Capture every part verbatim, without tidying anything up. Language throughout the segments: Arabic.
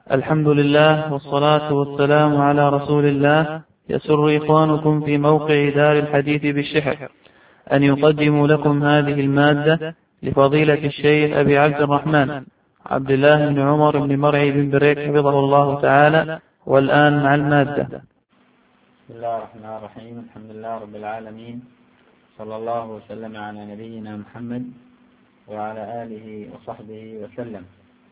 الحمد لله والصلاة والسلام على رسول الله. يسر إخوانكم في موقع دار الحديث بالشحر أن يقدموا لكم هذه المادة لفضيلة الشيخ أبي عبد الرحمن عبد الله بن عمر بن مرعي بن بريك حفظه الله تعالى. والآن مع المادة. بسم الله الرحمن الرحيم. الحمد لله رب العالمين، صلى الله وسلم على نبينا محمد وعلى آله وصحبه وسلم.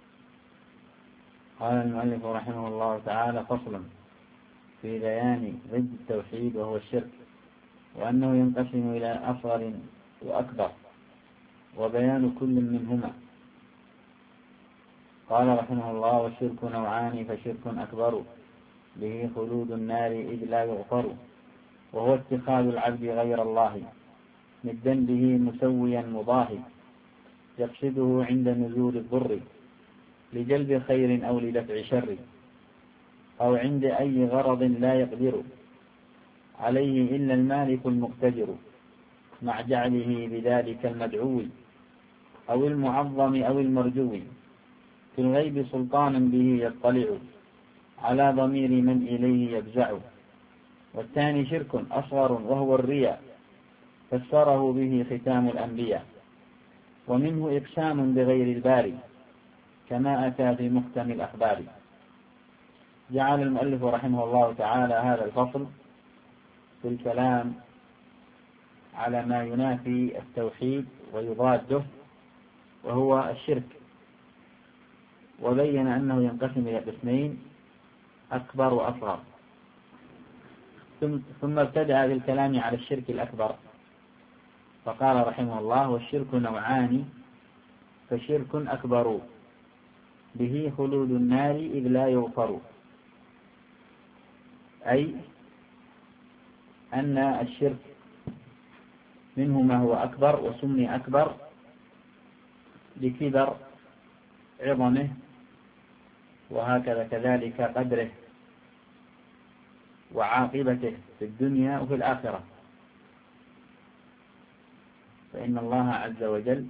قال المؤلف رحمه الله تعالى: فصل في بيان ضد التوحيد وهو الشرك، وأنه ينقسم إلى أصغر وأكبر، وبيان كل منهما. قال رحمه الله: والشرك نوعان، فشرك أكبر به خلود النار إذ لا يغفر، وهو اتخاذ العبد غير الله ندا به مسويا مضاهي، يقصده عند نزول الضر لجلب خير أو لدفع شر، أو عند أي غرض لا يقدر عليه إلا المالك المقتدر، مع جعله بذلك المدعو أو المعظم أو المرجو، في الغيب سلطانا به يطلع على ضمير من إليه يفزع. والثاني شرك أصغر وهو الرياء، فسره به ختام الأنبياء، ومنه إقسام بغير الباري كما أتى في محكم الأخبار. جعل المؤلف رحمه الله تعالى هذا الفصل في الكلام على ما ينافي التوحيد ويضاده، وهو الشرك، وبين أنه ينقسم إلى قسمين: أكبر وأصغر. ثم ابتدأ بالكلام على الشرك الأكبر، فقال رحمه الله: والشرك نوعان، فشرك أكبر به خلود النار إذ لا يغفر. أي أن الشرك منه ما هو أكبر، وسمي أكبر لكبر عظمه، وهكذا كذلك قدره وعاقبته في الدنيا وفي الآخرة. فإن الله عز وجل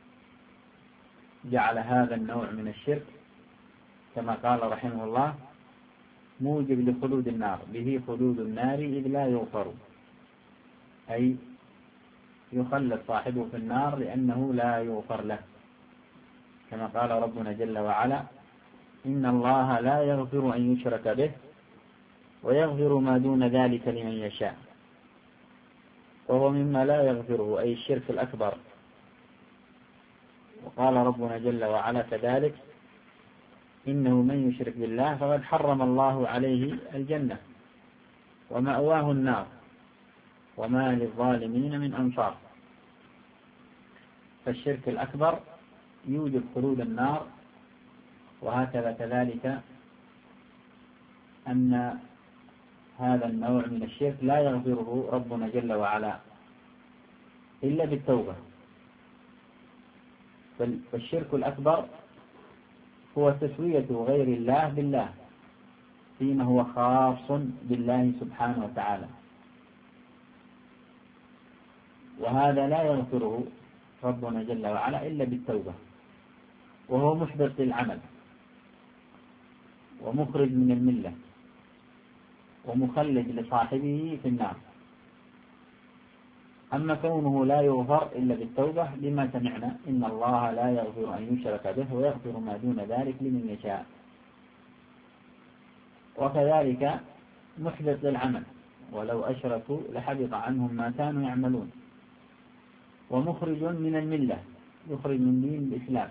جعل هذا النوع من الشرك كما قال رحمه الله موجب لخلود النار، به خلود النار إذ لا يغفر، أي يخلد صاحبه في النار لأنه لا يغفر له، كما قال ربنا جل وعلا: إن الله لا يغفر أن يشرك به ويغفر ما دون ذلك لمن يشاء. وهو مما لا يغفره، أي الشرك الأكبر. وقال ربنا جل وعلا كذلك: إنه من يشرك بالله فقد حرم الله عليه الجنة ومأواه النار وما للظالمين من أنصار. فالشرك الأكبر يوجب خلود النار، وهكذا كذلك أن هذا النوع من الشرك لا يغفره ربنا جل وعلا إلا بالتوبة. فالشرك الأكبر هو تسوية غير الله بالله فيما هو خاص بالله سبحانه وتعالى، وهذا لا يغفره ربنا جل وعلا إلا بالتوبة، وهو محبط للعمل ومخرج من الملة ومخلد لصاحبه في النار. أما كونه لا يغفر إلا بالتوبة لما سمعنا: إن الله لا يغفر أن يشرك به ويغفر ما دون ذلك لمن يشاء. وكذلك محبط للعمل، ولو أشركوا لحبط عنهم ما كانوا يعملون، ومخرج من الملة، يخرج من دين الإسلام،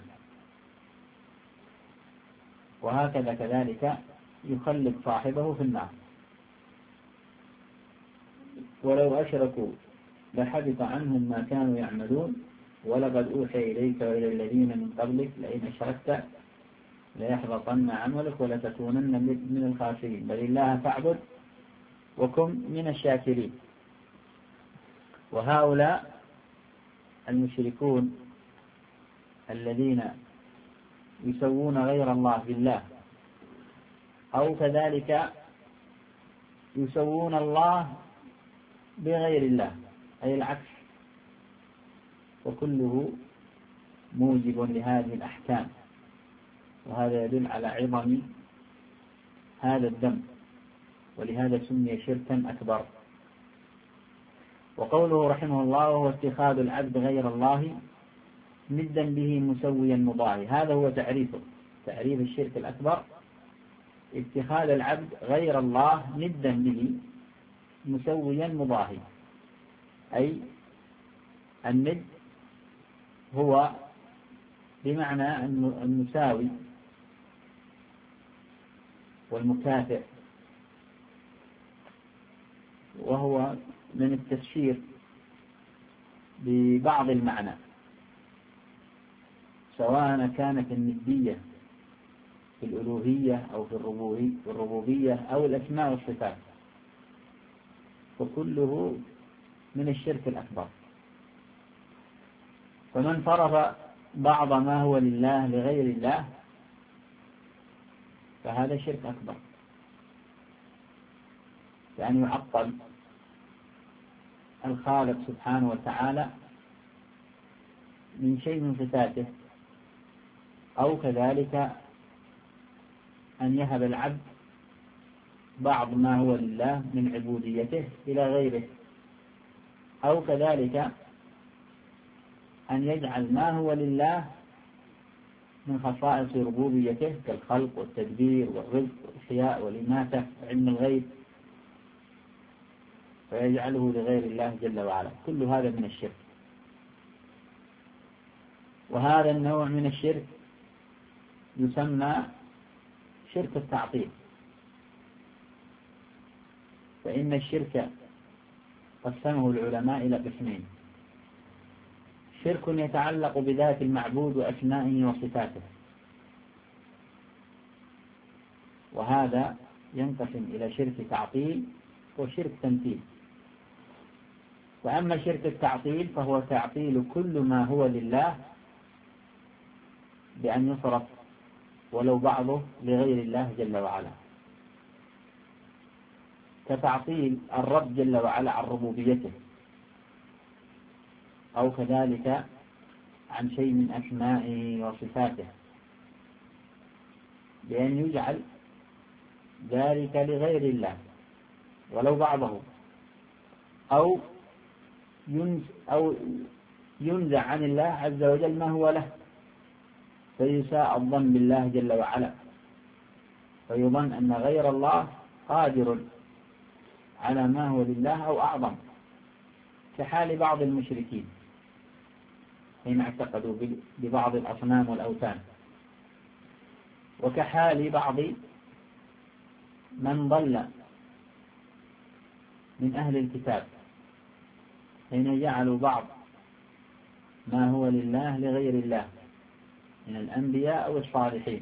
وهكذا كذلك يخلد صاحبه في النار. ولو أشركوا لحبط عنهم ما كانوا يعملون، ولقد أوحي إليك وإلى الذين من قبلك لئن أشركت ليحبطن عملك ولتكونن من الخاسرين، بل الله فاعبد وكن من الشاكرين. وهؤلاء المشركون الذين يسوون غير الله بالله، أو كذلك يسوون الله بغير الله، أي العكس، وكله موجب لهذه الأحكام. وهذا يدل على عظم هذا الذنب، ولهذا سمي شركا أكبر. وقوله رحمه الله وهو اتخاذ العبد غير الله ندا به مسويا مضاهي، هذا هو تعريفه، تعريف الشرك الأكبر: اتخاذ العبد غير الله ندا به مسويا مضاهي. أي الند هو بمعنى المساوي والمكافئ، وهو من التفسير ببعض المعنى، سواء كانت الندية في الألوهية أو في الربوبية أو الأسماء والصفات، فكله من الشرك الأكبر. فمن صرف بعض ما هو لله لغير الله فهذا شرك أكبر، يعني يعطل الخالق سبحانه وتعالى من شيء من صفاته، أو كذلك أن يهب العبد بعض ما هو لله من عبوديته إلى غيره، أو كذلك أن يجعل ما هو لله من خصائص ربوبيته كالخلق والتدبير والرزق والإحياء والإماتة وعلم الغيب، فيجعله لغير الله جل وعلا. كل هذا من الشرك. وهذا النوع من الشرك يسمى شرك التعطيل. فإن الشرك قسمه العلماء إلى قسمين: شرك يتعلق بذات المعبود وأسمائه وصفاته، وهذا ينقسم إلى شرك تعطيل وشرك تمثيل. وأما شرك التعطيل فهو تعطيل كل ما هو لله بأن يصرف ولو بعضه لغير الله جل وعلا، كتعطيل الرب جل وعلا عن ربوبيته، أو كذلك عن شيء من أسمائه وصفاته بأن يجعل ذلك لغير الله ولو بعضه، أو أو ينزع عن الله عز وجل ما هو له، فيساء الظن بالله جل وعلا، فيظن أن غير الله قادر على ما هو لله أو أعظم، كحال بعض المشركين حين اعتقدوا ببعض الأصنام والأوثان، وكحال بعض من ضل من أهل الكتاب حين جعلوا بعض ما هو لله لغير الله من الأنبياء أو الصالحين،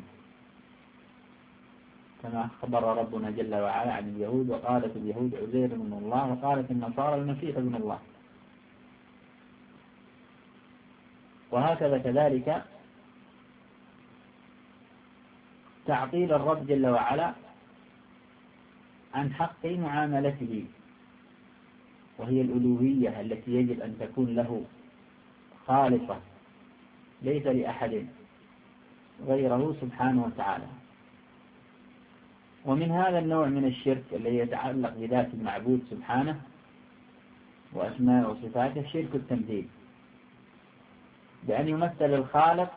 كما خبر ربنا جل وعلا عن اليهود: وقالت اليهود عزير ابن الله وقالت النصارى المسيح ابن الله. وهكذا كذلك تعطيل الرب جل وعلا عن حق معاملته، وهي الألوهية التي يجب أن تكون له خالصة ليس لأحد غيره سبحانه وتعالى. ومن هذا النوع من الشرك الذي يتعلق بذات المعبود سبحانه وأسماء وصفاته شرك التمثيل، بأن يمثل الخالق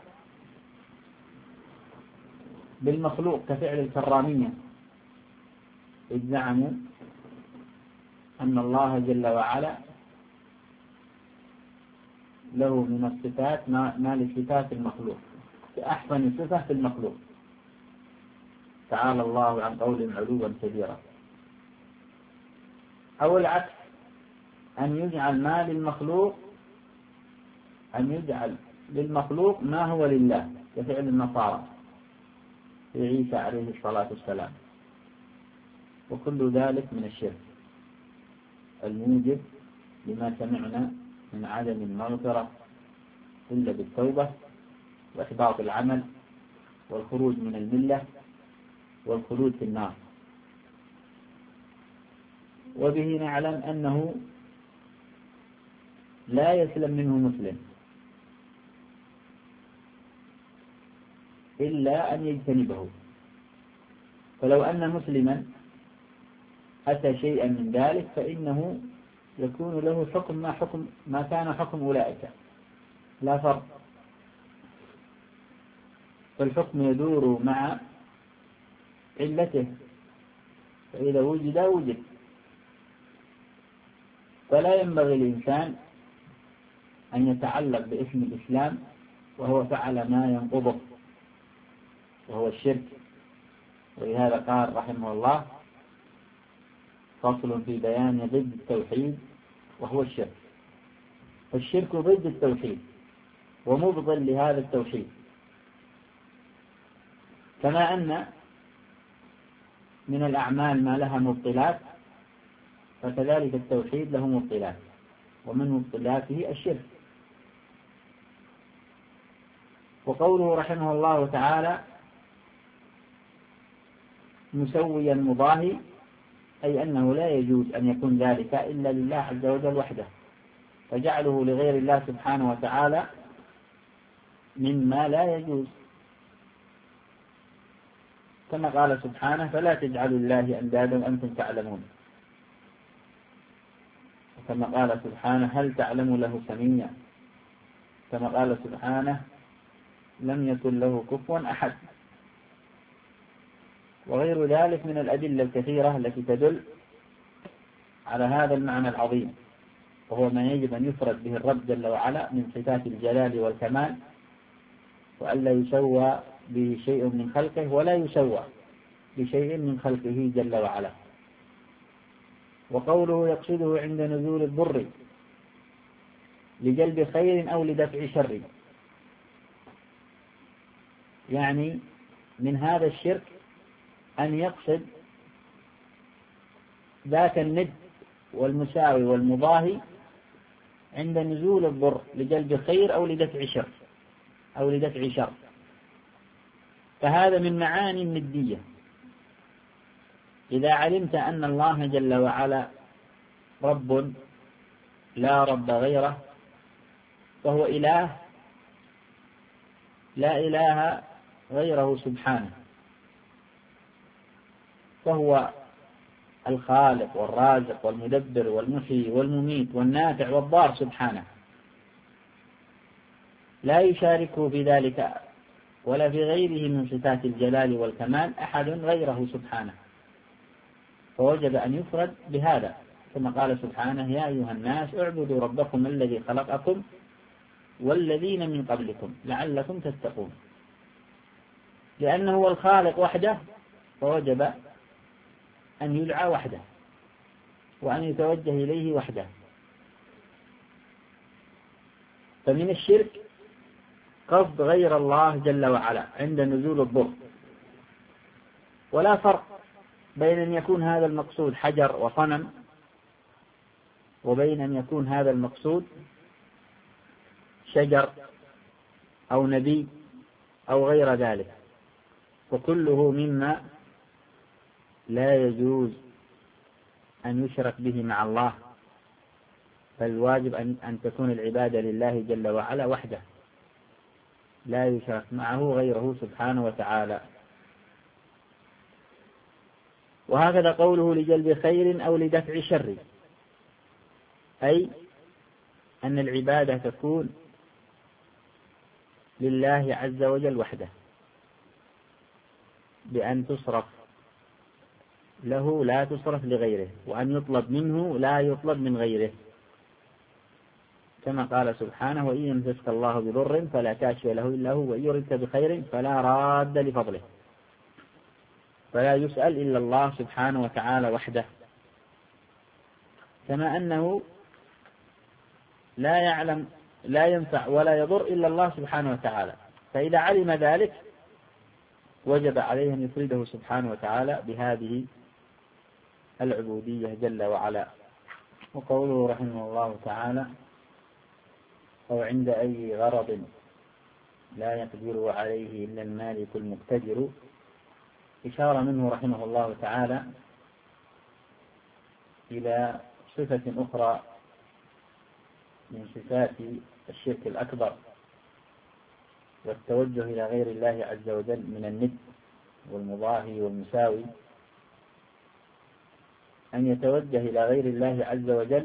بالمخلوق كفعل الكرامية، إذ زعموا أن الله جل وعلا له من الصفات ما لصفات المخلوق، كأحسن صفة في المخلوق، تعالى الله عن قول علوا كبيرا. أو العكس، أن يجعل ما للمخلوق أن يجعل للمخلوق ما هو لله، كفعل النصارى في عيسى عليه الصلاة والسلام. وكل ذلك من الشرك الموجب لما سمعنا من عدم المغفرة إلا بالتوبة وإحباط العمل والخروج من الملة والخلود في النار. وبه نعلم أنه لا يسلم منه مسلم إلا أن يجتنبه، فلو أن مسلما أتى شيئا من ذلك فإنه يكون له حكم ما حكم ما كان حكم أولئك، لا فرق، فالحكم يدور مع علته، فإذا وجد وجد. فلا ينبغي الإنسان أن يتعلق باسم الإسلام وهو فعل ما ينقضه وهو الشرك. ولهذا قال رحمه الله: فصل في بيان ضد التوحيد وهو الشرك. فالشرك ضد التوحيد ومبطل لهذا التوحيد، كما أن من الأعمال ما لها مبطلات، فكذلك التوحيد له مبطلات، ومن مبطلاته الشرك. وقوله رحمه الله تعالى: مسويا مضاهي، أي أنه لا يجوز أن يكون ذلك إلا لله عز وجل وحده، فجعله لغير الله سبحانه وتعالى مما لا يجوز، كما قال سبحانه: فلا تجعلوا الله أندادا وأنتم تعلمون. وكما قال سبحانه: هل تعلم له سميا. كما قال سبحانه: لم يكن له كفوا أحد. وغير ذلك من الأدلة الكثيرة التي تدل على هذا المعنى العظيم، وهو ما يجب أن يفرد به الرب جل وعلا من صفات الجلال والكمال، وألا يسوى بشيء من خلقه ولا يسوى بشيء من خلقه جل وعلا. وقوله: يقصده عند نزول الضر لجلب خير أو لدفع شر، يعني من هذا الشرك أن يقصد ذاك الند والمساوي والمضاهي عند نزول الضر لجلب خير أو لدفع شر أو لدفع شر، فهذا من معاني الندية. إذا علمت أن الله جل وعلا رب لا رب غيره، فهو إله لا إله غيره سبحانه، فهو الخالق والرازق والمدبر والمحيي والمميت والنافع والضار سبحانه، لا يشاركه في ذلك ولا في غيره من صفات الجلال والكمال أحد غيره سبحانه، فوجب أن يفرد بهذا، كما قال سبحانه: يا أيها الناس اعبدوا ربكم الذي خلقكم والذين من قبلكم لعلكم تتقون. لأنه هو الخالق وحده، فوجب أن يدعى وحده وأن يتوجه إليه وحده. فمن الشرك قصد غير الله جل وعلا عند نزول الضر، ولا فرق بين أن يكون هذا المقصود حجر وصنم وبين أن يكون هذا المقصود شجر أو نبي أو غير ذلك، وكله مما لا يجوز أن يشرك به مع الله، فالواجب أن أن تكون العبادة لله جل وعلا وحده، لا يشرك معه غيره سبحانه وتعالى. وهكذا قوله: لجلب خير أو لدفع شر، أي أن العبادة تكون لله عز وجل وحده، بأن تصرف له لا تصرف لغيره، وأن يطلب منه لا يطلب من غيره، كما قال سبحانه: وإن يمسسك الله بضر فلا كاشف له إلا هو، وإن يردك بخير فلا راد لفضله. فلا يسأل إلا الله سبحانه وتعالى وحده، كما أنه لا يعلم لا ينفع ولا يضر إلا الله سبحانه وتعالى، فإذا علم ذلك وجب عليه أن يفرده سبحانه وتعالى بهذه العبودية جل وعلا. وقوله رحمه الله تعالى: أو عند أي غرض لا يقدر عليه إلا المالك المقتدر، إشارة منه رحمه الله تعالى إلى صفة أخرى من صفات الشرك الأكبر والتوجه إلى غير الله عز وجل من الند، والمضاهي والمساوي أن يتوجه إلى غير الله عز وجل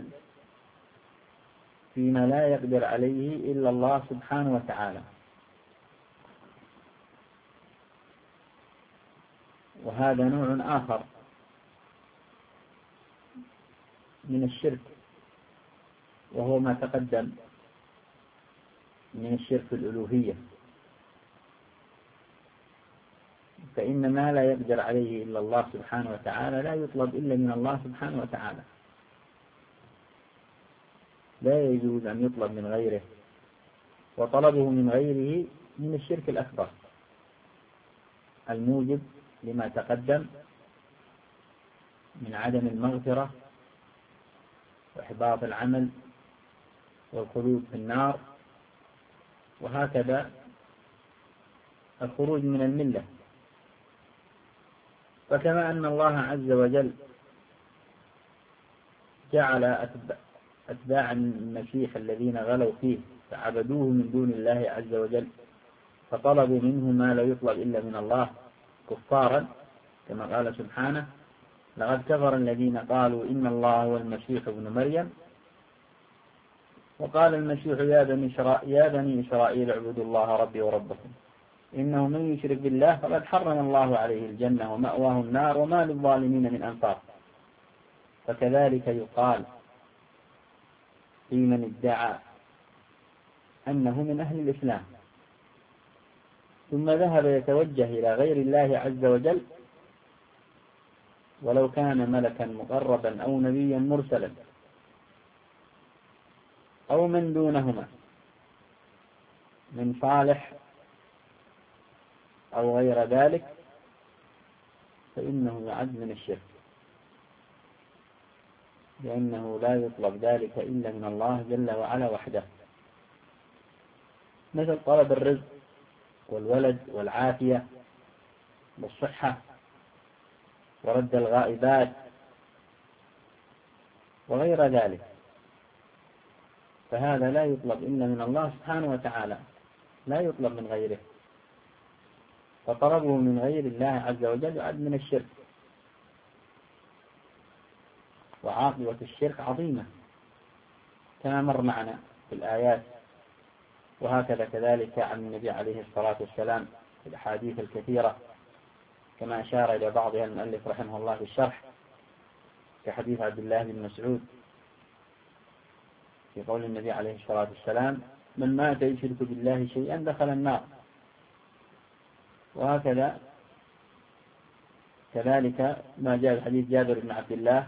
فيما لا يقدر عليه إلا الله سبحانه وتعالى. وهذا نوع آخر من الشرك، وهو ما تقدم من الشرك في الألوهية، فإن ما لا يقدر عليه إلا الله سبحانه وتعالى لا يطلب إلا من الله سبحانه وتعالى، لا يجوز أن يطلب من غيره، وطلبه من غيره من الشرك الأكبر الموجب لما تقدم من عدم المغفرة وإحباط العمل والخلود في النار، وهكذا الخروج من الملة. فكما أن الله عز وجل جعل أتباع المسيح الذين غلوا فيه فعبدوه من دون الله عز وجل فطلبوا منه ما لا يطلب إلا من الله كفارا، كما قال سبحانه: لقد كفر الذين قالوا إن الله هو المسيح ابن مريم، وقال المسيح يا بني إسرائيل, يا بني إسرائيل اعبدوا الله ربي وربكم إنه من يشرك بالله فقد حرم الله عليه الجنة ومأواه النار وما للظالمين من أنصار. فكذلك يقال في من ادعى أنه من أهل الإسلام ثم ذهب يتوجه إلى غير الله عز وجل ولو كان ملكا مقربا أو نبيا مرسلا أو من دونهما من صالح أو غير ذلك، فإنه يعد من الشرك، لأنه لا يطلب ذلك إلا من الله جل وعلا وحده، مثل طلب الرزق والولد والعافية والصحة ورد الغائبات وغير ذلك، فهذا لا يطلب إلا من الله سبحانه وتعالى، لا يطلب من غيره، فطلبه من غير الله عز وجل يعد من الشرك، وعاقبة الشرك عظيمة كما مر معنا في الآيات، وهكذا كذلك عن النبي عليه الصلاة والسلام في الأحاديث الكثيرة، كما أشار إلى بعضها المؤلف رحمه الله في الشرح كحديث عبد الله بن مسعود في قول النبي عليه الصلاة والسلام: من مات يشرك بالله شيئا دخل النار. وهكذا كذلك ما جاء في حديث جابر بن عبد الله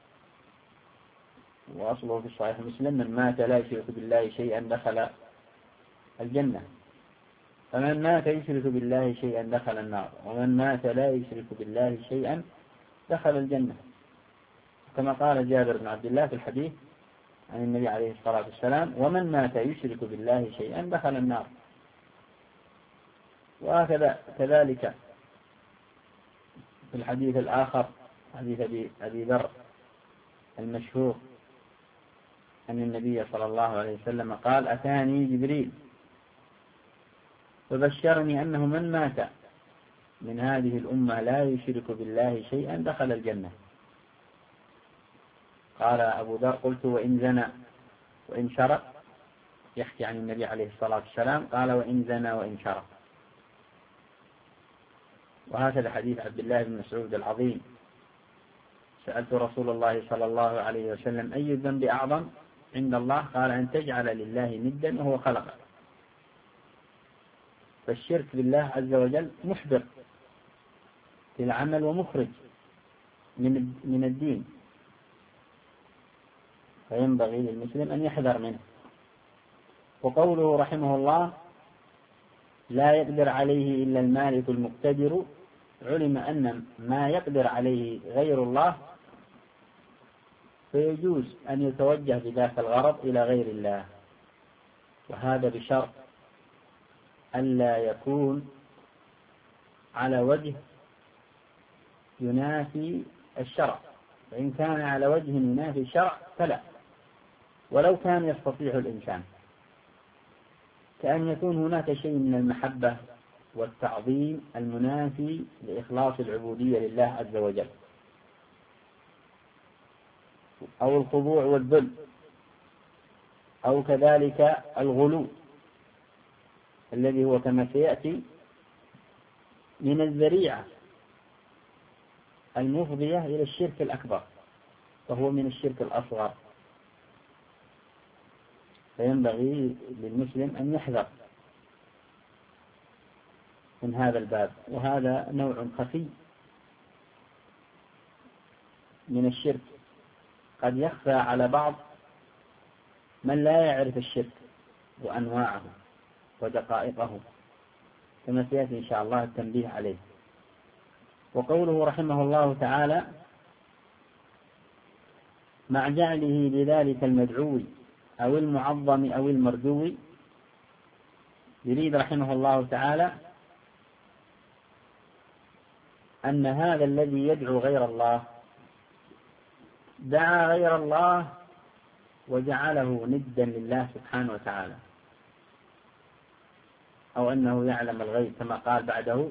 وأصله في صحيح مسلم: من مات لا يشرك بالله شيئا دخل الجنة. فمن مات يشرك بالله شيئا دخل النار، ومن مات لا يشرك بالله شيئا دخل الجنة، كما قال جابر بن عبد الله في الحديث عن النبي عليه الصلاة والسلام: ومن مات يشرك بالله شيئا دخل النار. وهكذا كذلك في الحديث الآخر حديث أبي ذر المشهور أن النبي صلى الله عليه وسلم قال: أتاني جبريل فبشرني أنه من مات من هذه الأمة لا يشرك بالله شيئا دخل الجنة. قال أبو ذر: قلت وإن زنى وإن شرق، يحكي عن النبي عليه الصلاة والسلام، قال: وإن زنى وإن شرق. وهكذا حديث عبد الله بن مسعود العظيم: سألت رسول الله صلى الله عليه وسلم: أي الذنب أعظم عند الله؟ قال: أن تجعل لله ندا وهو خلقك. فالشرك بالله عز وجل محبط في العمل ومخرج من من الدين، فينبغي للمسلم أن يحذر منه. وقوله رحمه الله: لا يقدر عليه إلا المالك المقتدر، علم أن ما يقدر عليه غير الله فيجوز أن يتوجه بذاك الغرض إلى غير الله، وهذا بشرط ألا يكون على وجه ينافي الشرع، فإن كان على وجه ينافي الشرع فلا، ولو كان يستطيع الإنسان، كأن يكون هناك شيء من المحبة والتعظيم المنافي لإخلاص العبودية لله عز وجل، أو الخضوع والذل، أو كذلك الغلو الذي هو كما سيأتي من الذريعة المفضية إلى الشرك الأكبر، وهو من الشرك الأصغر. فينبغي للمسلم أن يحذر من هذا الباب، وهذا نوع خفي من الشرك قد يخفى على بعض من لا يعرف الشرك وأنواعه ودقائقه، كما سيأتي إن شاء الله التنبيه عليه. وقوله رحمه الله تعالى: مع جعله لذلك المدعو أو المعظم أو المرجو، يريد رحمه الله تعالى أن هذا الذي يدعو غير الله دعا غير الله وجعله ندا لله سبحانه وتعالى، أو أنه يعلم الغيب كما قال بعده: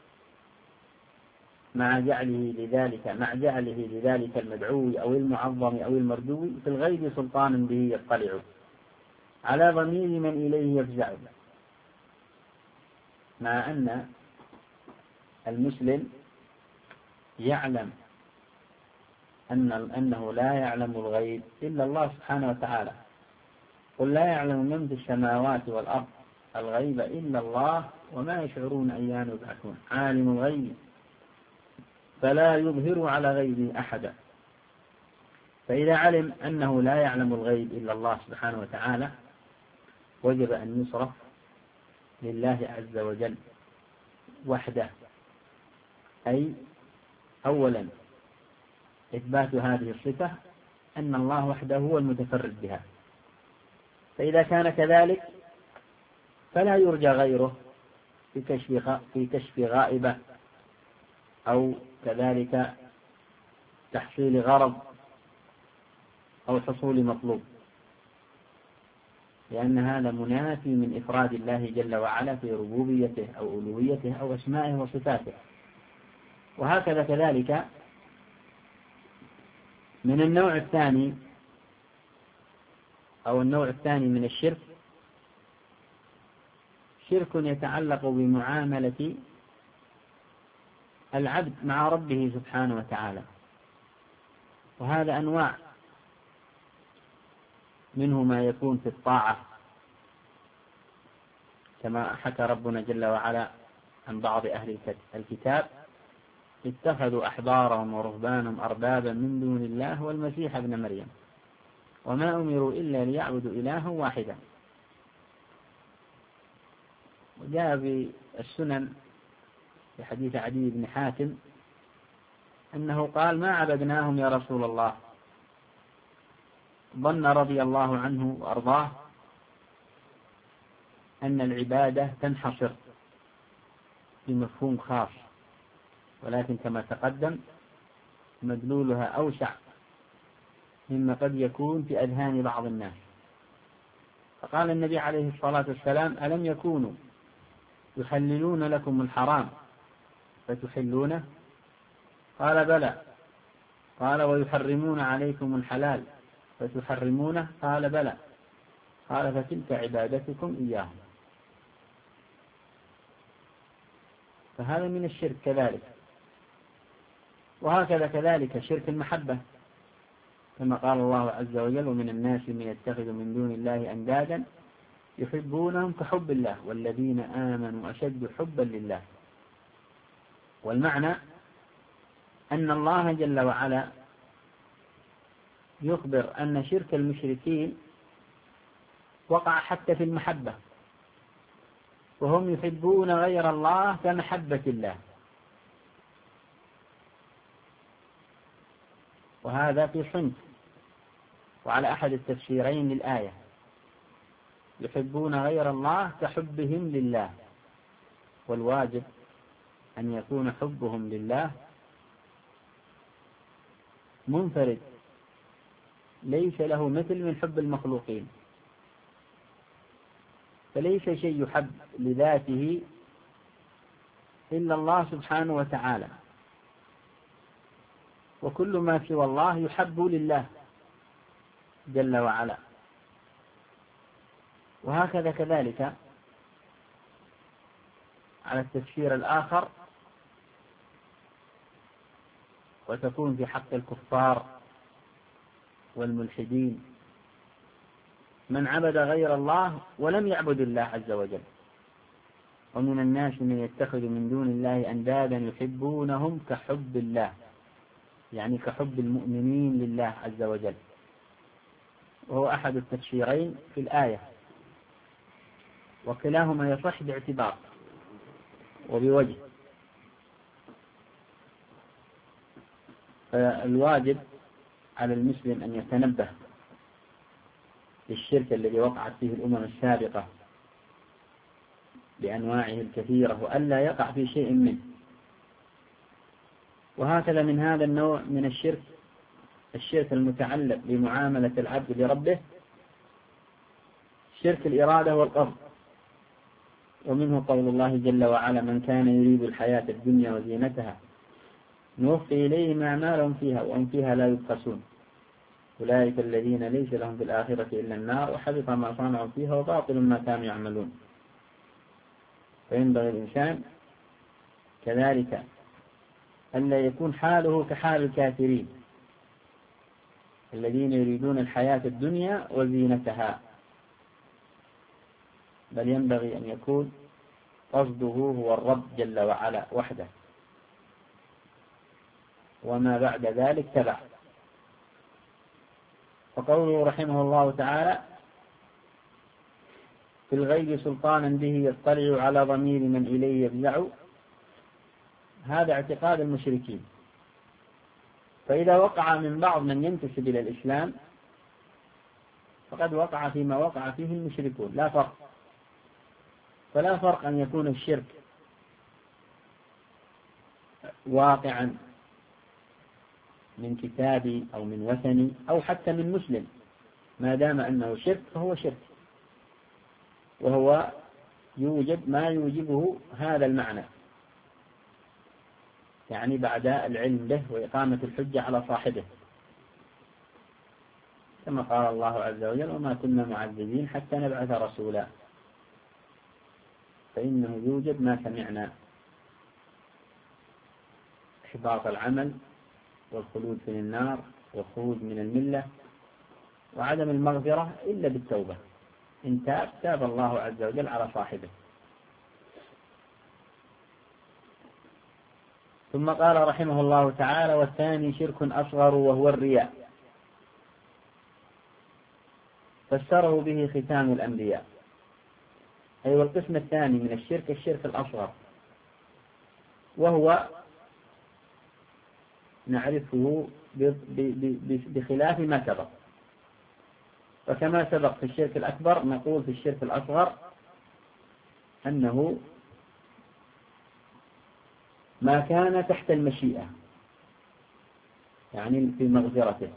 مع جعله لذلك مع جعله لذلك المدعو أو المعظم أو المرجو في الغيب سلطان به يطلع على ضمير من إليه يفزع. مع أن المسلم يعلم أن أنه لا يعلم الغيب إلا الله سبحانه وتعالى، قل لا يعلم من في السماوات والأرض الغيب إلا الله وما يشعرون أيان يبعثون، عالم الغيب فلا يظهر على غيبه أحدا. فإذا علم أنه لا يعلم الغيب إلا الله سبحانه وتعالى وجب أن يصرف لله عز وجل وحده، أي أولا إثبات هذه الصفة أن الله وحده هو المتفرد بها، فإذا كان كذلك فلا يرجى غيره في كشف في كشف غائبة أو كذلك تحصيل غرض أو حصول مطلوب، لأن هذا منافي من إفراد الله جل وعلا في ربوبيته أو ألوهيته أو أسمائه وصفاته. وهكذا كذلك من النوع الثاني أو النوع الثاني من الشرك شرك يتعلق بمعاملة العبد مع ربه سبحانه وتعالى، وهذا أنواع، منه ما يكون في الطاعة كما حكى ربنا جل وعلا عن بعض أهل الكتاب: اتخذوا أحبارهم ورهبانهم أربابا من دون الله والمسيح ابن مريم وما أمروا إلا ليعبدوا إلها واحدا. وجاء في السنن في حديث عدي بن حاتم أنه قال: ما عبدناهم يا رسول الله. ظن رضي الله عنه وأرضاه أن العبادة تنحصر بمفهوم خاص، ولكن كما تقدم مدلولها أوسع مما قد يكون في أذهان بعض الناس. فقال النبي عليه الصلاة والسلام: ألم يكونوا يحللون لكم الحرام فتحلونه؟ قال: بلى. قال: ويحرمون عليكم الحلال فتحرمونه؟ قال: بلى. قال: فتلك عبادتكم إياهم. فهذا من الشرك كذلك. وهكذا كذلك شرك المحبة، كما قال الله عز وجل: ومن الناس من يتخذ من دون الله أندادا يحبونهم كحب الله والذين آمنوا أشد حبا لله. والمعنى أن الله جل وعلا يخبر أن شرك المشركين وقع حتى في المحبة، وهم يحبون غير الله كمحبة الله، وهذا في صنف وعلى أحد التفسيرين للآية: يحبون غير الله كحبهم لله. والواجب أن يكون حبهم لله منفرد، ليس له مثل من حب المخلوقين، فليس شيء يحب لذاته إلا الله سبحانه وتعالى، وكل ما سوى الله يحب لله جل وعلا. وهكذا كذلك على التفسير الآخر، وتكون في حق الكفار والملحدين من عبد غير الله ولم يعبد الله عز وجل. ومن الناس من يتخذ من دون الله أندادا يحبونهم كحب الله، يعني كحب المؤمنين لله عز وجل، وهو أحد التفسيرين في الآية، وكلاهما يصح باعتبار وبوجه. فالواجب على المسلم أن يتنبه للشرك الذي وقعت فيه الأمم السابقة بأنواعه الكثيرة، وألا يقع في شيء منه. وهكذا من هذا النوع من الشرك الشرك المتعلق بمعاملة العبد لربه، شرك الإرادة والقصد. ومنه قول الله جل وعلا: من كان يريد الحياة الدنيا وزينتها نوفي إليهم أعمالهم فيها وهم فيها لا يبخسون أولئك الذين ليس لهم في الآخرة إلا النار وحبط ما صنعوا فيها وباطل ما كانوا يعملون. فينبغي الإنسان كذلك ألا يكون حاله كحال الكافرين الذين يريدون الحياة الدنيا وزينتها، بل ينبغي أن يكون قصده هو الرب جل وعلا وحده، وما بعد ذلك تبع. فقوله رحمه الله تعالى: في الغيب سلطانا به يطلع على ضمير من إليه يفزع، هذا اعتقاد المشركين. فإذا وقع من بعض من ينتسب إلى الإسلام فقد وقع فيما وقع فيه المشركون، لا فرق. فلا فرق أن يكون الشرك واقعا من كتابي أو من وثني أو حتى من مسلم، ما دام أنه شرك فهو شرك، وهو يوجب ما يوجبه هذا المعنى، يعني بعد العلم به وإقامة الحجة على صاحبه، كما قال الله عز وجل: وما كنا معذبين حتى نبعث رسولا. فإنه يوجب ما سمعنا: إحباط العمل والخلود في النار والخروج من الملة وعدم المغفرة إلا بالتوبة، إن تاب تاب الله عز وجل على صاحبه. ثم قال رحمه الله تعالى: والثاني شرك أصغر وهو الرياء، فسره به ختام الأنبياء. أي أيوة، والقسم الثاني من الشرك الشرك الأصغر، وهو نعرفه بخلاف ما سبق. فكما سبق في الشرك الأكبر نقول في الشرك الأصغر أنه ما كان تحت المشيئة، يعني في مغفرته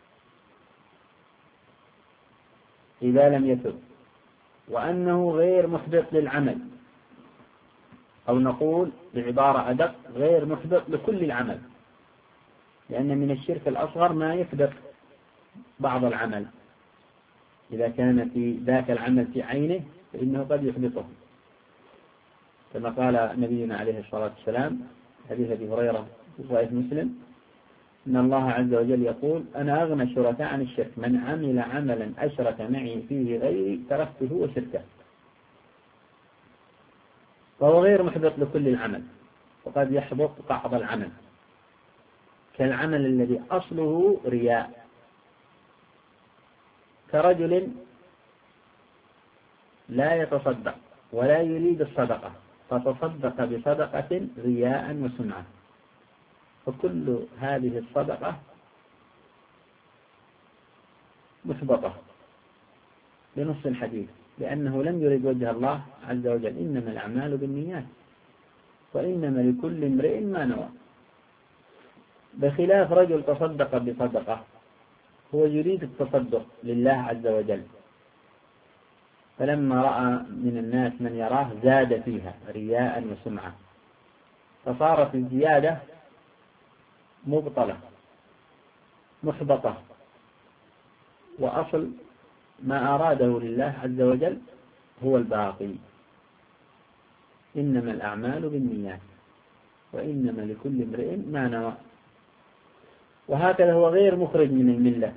إذا لم يتب، وأنه غير محبط للعمل، أو نقول بعبارة أدق غير محبط لكل العمل، لأن من الشرك الأصغر ما يحبط بعض العمل، إذا كان في ذاك العمل في عينه فإنه قد يحبطه، كما قال نبينا عليه الصلاة والسلام حديث أبي هريرة في صحيح مسلم: إن الله عز وجل يقول: أنا أغنى الشركاء عن الشرك، من عمل عملا أشرك معي فيه غيري تركته وشركه. فهو غير محبط لكل العمل، وقد يحبط بعض العمل، كالعمل الذي أصله رياء، كرجل لا يتصدق ولا يريد الصدقة فتصدق بصدقة رياء وسمعة، فكل هذه الصدقة محبطة بنص الحديث، لأنه لم يرد وجه الله عز وجل: إنما الأعمال بالنيات وإنما لكل امرئ ما نوى. بخلاف رجل تصدق بصدقة هو يريد التصدق لله عز وجل، فلما رأى من الناس من يراه زاد فيها رياء وسمعة، فصارت الزيادة مبطلة محبطة، وأصل ما أراده لله عز وجل هو الباقي. إنما الأعمال بالنيات وإنما لكل امرئ ما نوى. وهكذا هو غير مخرج من الملة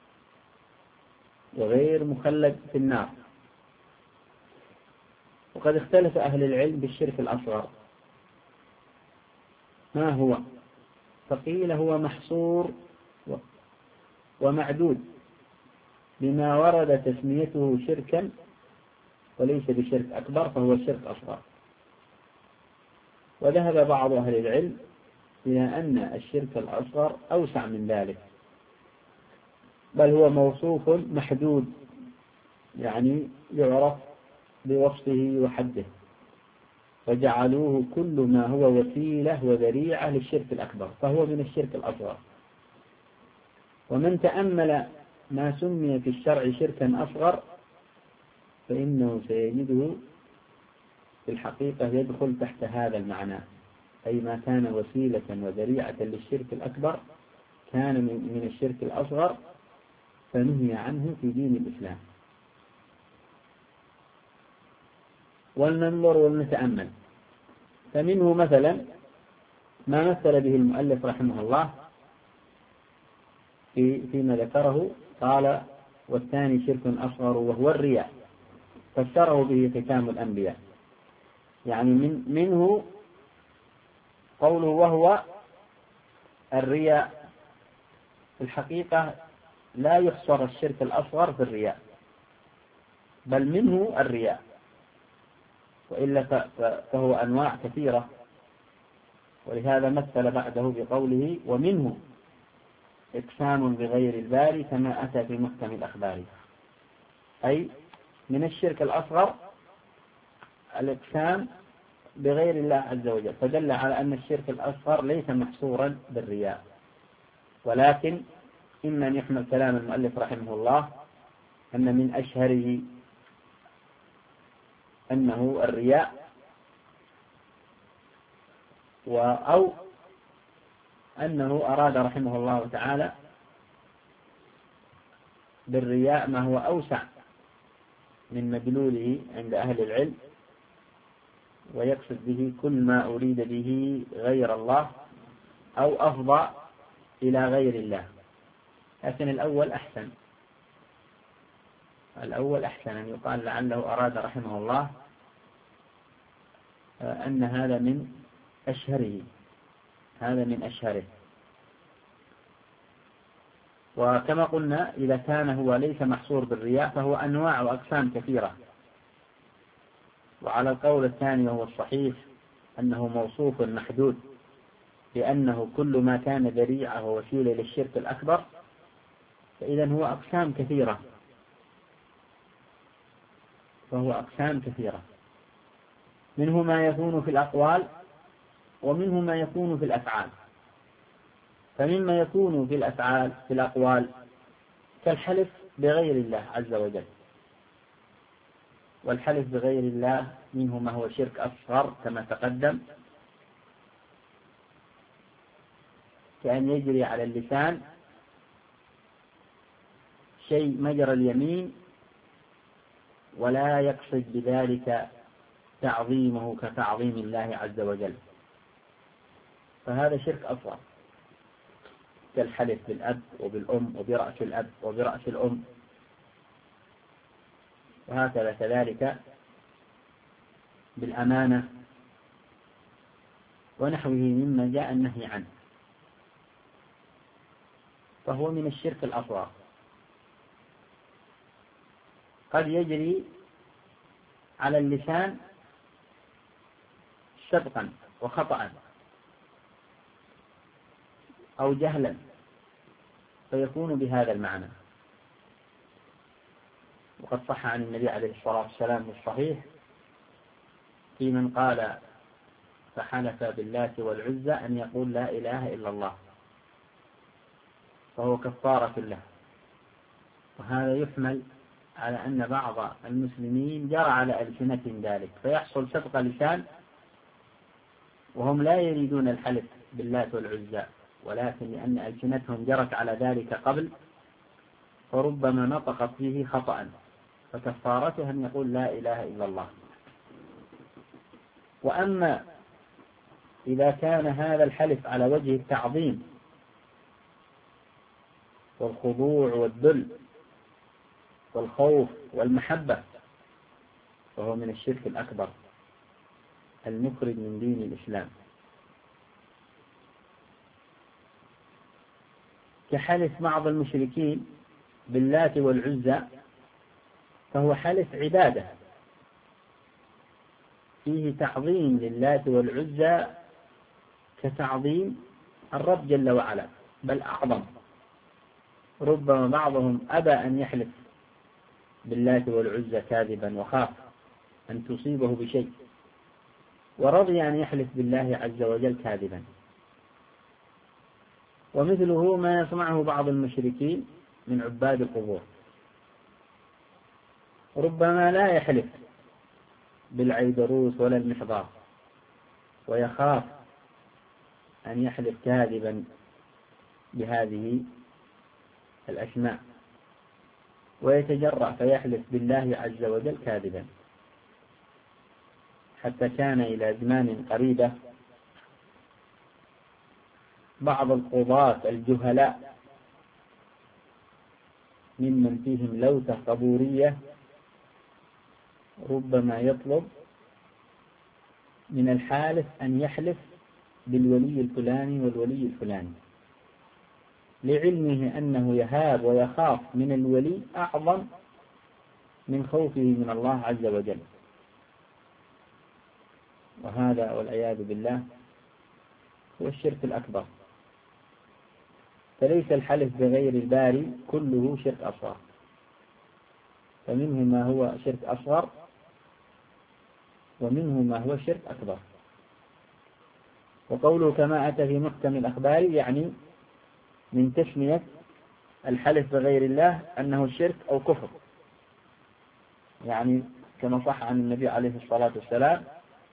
وغير مخلد في النار. وقد اختلف أهل العلم بالشرك الأصغر ما هو، فقيل هو محصور ومعدود بما ورد تسميته شركا وليس بشرك أكبر فهو شرك أصغر. وذهب بعض أهل العلم إلى أن الشرك الأصغر أوسع من ذلك، بل هو موصوف محدود، يعني يعرف بوصفه وحده، وجعلوه كل ما هو وسيلة وذريعة للشرك الأكبر فهو من الشرك الأصغر. ومن تأمل ما سمي في الشرع شركا أصغر فإنه سيجده في الحقيقة يدخل تحت هذا المعنى، أي ما كان وسيلة وذريعة للشرك الأكبر كان من الشرك الأصغر فنهي عنه في دين الإسلام. ولننظر ولنتأمل. فمنه مثلا ما مثل به المؤلف رحمه الله في فيما ذكره، قال والثاني شرك أصغر وهو الرياء، فسره به ختام الأنبياء، يعني من منه قوله وهو الرياء. في الحقيقة لا يحصر الشرك الأصغر في الرياء، بل منه الرياء، وإلا فهو أنواع كثيرة. ولهذا مثل بعده بقوله ومنه إقسام بغير الباري كما أتى في محكم الأخبار، أي من الشرك الأصغر الإقسام بغير الله عز وجل، فدل على أن الشرك الأصغر ليس محصورا بالرياء. ولكن إما أن يحمل كلام المؤلف رحمه الله أن من أشهره أنه الرياء، أو أنه أراد رحمه الله تعالى بالرياء ما هو أوسع من مدلوله عند أهل العلم، ويقصد به كل ما أريد به غير الله أو أفضى إلى غير الله. لكن الأول أحسن، الأول أحسن أن يقال لعله أراد رحمه الله أن هذا من أشهره، هذا من أشهره. وكما قلنا إذا كان هو ليس محصور بالرياء فهو أنواع وأقسام كثيرة. وعلى القول الثاني وهو الصحيح أنه موصوف محدود، لأنه كل ما كان ذريعة ووسيلة للشرك الأكبر فإذا هو أقسام كثيرة، فهو أقسام كثيرة، منه ما يكون في الأقوال ومنه ما يكون في الأفعال. فمما يكون في الأفعال في الأقوال كالحلف بغير الله عز وجل، والحلف بغير الله منه ما هو شرك أصغر كما تقدم، كأن يجري على اللسان شيء مجرى اليمين ولا يقصد بذلك تعظيمه كتعظيم الله عز وجل، فهذا شرك أصغر، كالحلف بالأب وبالأم وبرأس الأب وبرأس الأم، وهكذا كذلك بالأمانة ونحوه مما جاء النهي عنه، فهو من الشرك الأصغر. قد يجري على اللسان سبقا وخطأ أو جهلا فيكون بهذا المعنى. وقد صح عن النبي عليه الصلاة والسلام الصحيح في من قال فحلف باللات والعزى أن يقول لا إله إلا الله، فهو كفارة له. وهذا يحمل على أن بعض المسلمين جرى على ألسنتهم ذلك، فيحصل سبق لسان وهم لا يريدون الحلف باللات والعزى، ولكن لأن ألسنتهم جرت على ذلك قبل فربما نطقت به خطأ، فكفارته أن يقول لا إله إلا الله. وأما إذا كان هذا الحلف على وجه التعظيم والخضوع والذل والخوف والمحبة فهو من الشرك الأكبر المخرج من دين الإسلام، كحلف بعض المشركين باللات والعزى، فهو حلف عبادة فيه تعظيم للات والعزى كتعظيم الرب جل وعلا، بل أعظم. ربما بعضهم أبى أن يحلف باللات والعزى كاذبا وخاف أن تصيبه بشيء، ورضي أن يحلف بالله عز وجل كاذبا. ومثله ما يسمعه بعض المشركين من عباد القبور، ربما لا يحلف بالعيدروس ولا المحضار، ويخاف أن يحلف كاذبا بهذه الأسماء، ويتجرأ فيحلف بالله عز وجل كاذبا. حتى كان إلى أزمان قريبة بعض القضاة الجهلاء ممن فيهم لوثة قبورية ربما يطلب من الحالف أن يحلف بالولي الفلاني والولي الفلاني، لعلمه أنه يهاب ويخاف من الولي أعظم من خوفه من الله عز وجل. وهذا والعياذ بالله هو الشرك الأكبر. فليس الحلف بغير الباري كله شرك أصغر، فمنه ما هو شرك أصغر ومنه ما هو شرك أكبر. وقوله كما أتى في محكم الأخبار يعني من تسمية الحلف بغير الله أنه شرك أو كفر، يعني كما صح عن النبي عليه الصلاة والسلام: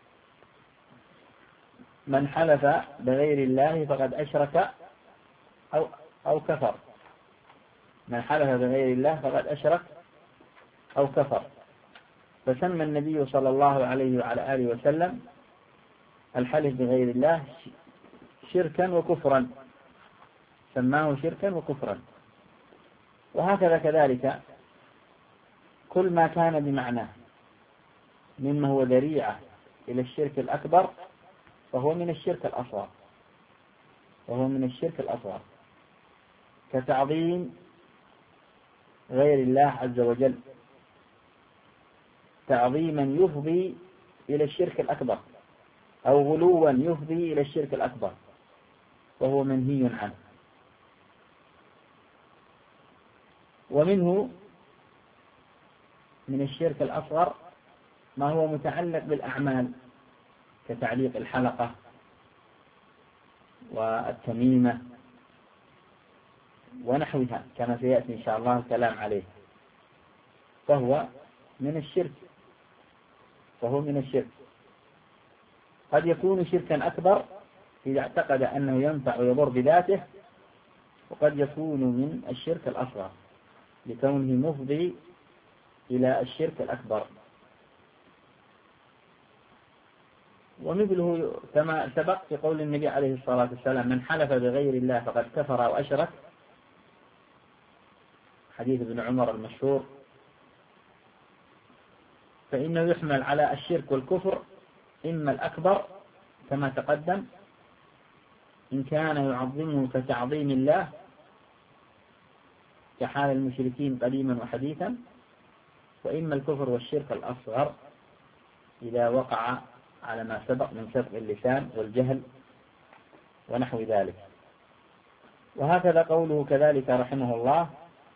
من حلف بغير الله فقد أشرك أو أو كفر. من حلف بغير الله فقد أشرك أو كفر. فسمى النبي صلى الله عليه وعلى آله وسلم الحلف بغير الله شركا وكفرا، سماه شركا وكفرا. وهكذا كذلك كل ما كان بمعناه مما هو ذريعة إلى الشرك الأكبر فهو من الشرك الأصغر، وهو من الشرك الأصغر كتعظيم غير الله عز وجل تعظيما يفضي إلى الشرك الأكبر، أو غلوا يفضي إلى الشرك الأكبر، وهو منهي عنه. ومنه من الشرك الأصغر ما هو متعلق بالأعمال كتعليق الحلقة والتميمة ونحوها كما سيأتي إن شاء الله الكلام عليه، فهو من الشرك فهو من الشرك قد يكون شركا أكبر إذا اعتقد أنه ينفع ويضر بذاته، وقد يكون من الشرك الأصغر لكونه مفضي إلى الشرك الأكبر. ومثله كما سبق في قول النبي عليه الصلاة والسلام: من حلف بغير الله فقد كفر أو أشرك، حديث ابن عمر المشهور، فإنه يحمل على الشرك والكفر إما الأكبر كما تقدم إن كان يعظمه كتعظيم الله كحال المشركين قديما وحديثا، وإما الكفر والشرك الأصغر إذا وقع على ما سبق من سبق اللسان والجهل ونحو ذلك. وهكذا قوله كذلك رحمه الله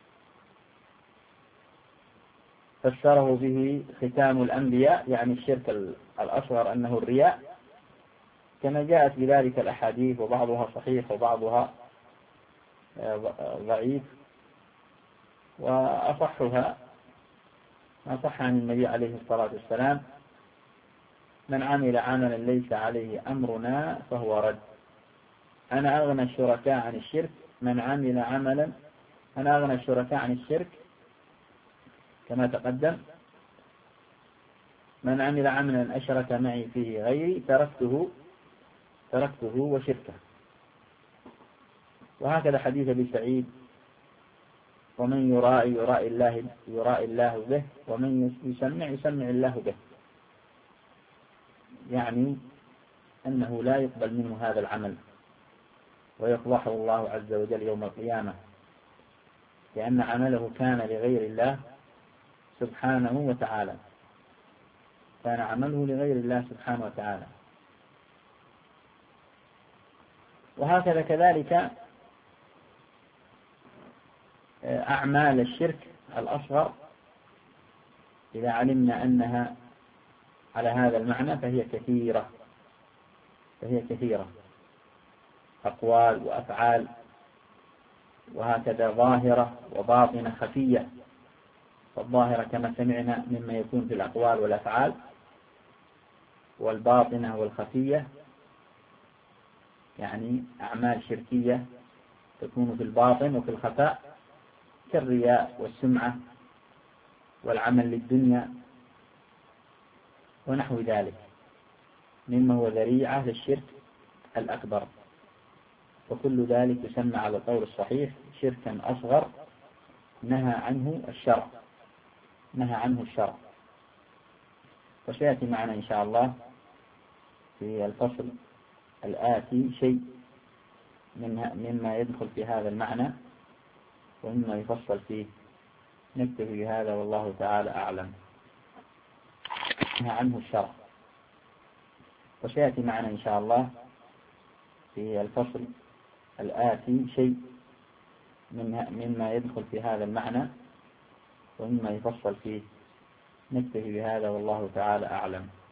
فسره به ختام الأنبياء، يعني الشرك الأصغر أنه الرياء، كما جاءت بذلك الأحاديث وبعضها صحيح وبعضها ضعيف، وأصحها ما صح عن النبي عليه الصلاة والسلام من عمل عملا ليس عليه أمرنا فهو رد. أنا أغنى الشركاء عن الشرك من عمل عملا أنا أغنى الشركاء عن الشرك كما تقدم. من عمل عملا أشرك معي فيه غيري تركته تركته وشركه. وهكذا حديث أبي سعيد ومن يرائي يرائي الله يرائي الله به ومن يسمع يسمع الله به، يعني أنه لا يقبل منه هذا العمل ويفضحه الله عز وجل يوم القيامة، لأن عمله كان لغير الله سبحانه وتعالى، كان عمله لغير الله سبحانه وتعالى. وهكذا كذلك أعمال الشرك الأصغر إذا علمنا أنها على هذا المعنى فهي كثيرة فهي كثيرة أقوال وأفعال، وهكذا ظاهرة وباطنة خفية. فالظاهرة كما سمعنا مما يكون في الأقوال والأفعال، والباطنة والخفية يعني أعمال شركية تكون في الباطن وفي الخفاء كالرياء والسمعة والعمل للدنيا ونحو ذلك مما هو ذريعة للشرك الأكبر. وكل ذلك يسمى على القول الصحيح شركا أصغر نهى عنه الشرع نهى عنه الشرع. وسيأتي معنا إن شاء الله في الفصل الآتي شيء مما يدخل في هذا المعنى ومما يفصل فيه. نكتفي بهذا والله تعالى أعلم. نهى عنه الشرع. وسيأتي معنا إن شاء الله في الفصل الآتي شيء مما يدخل في هذا المعنى ومما يفصل فيه. نكتفي بهذا والله تعالى أعلم.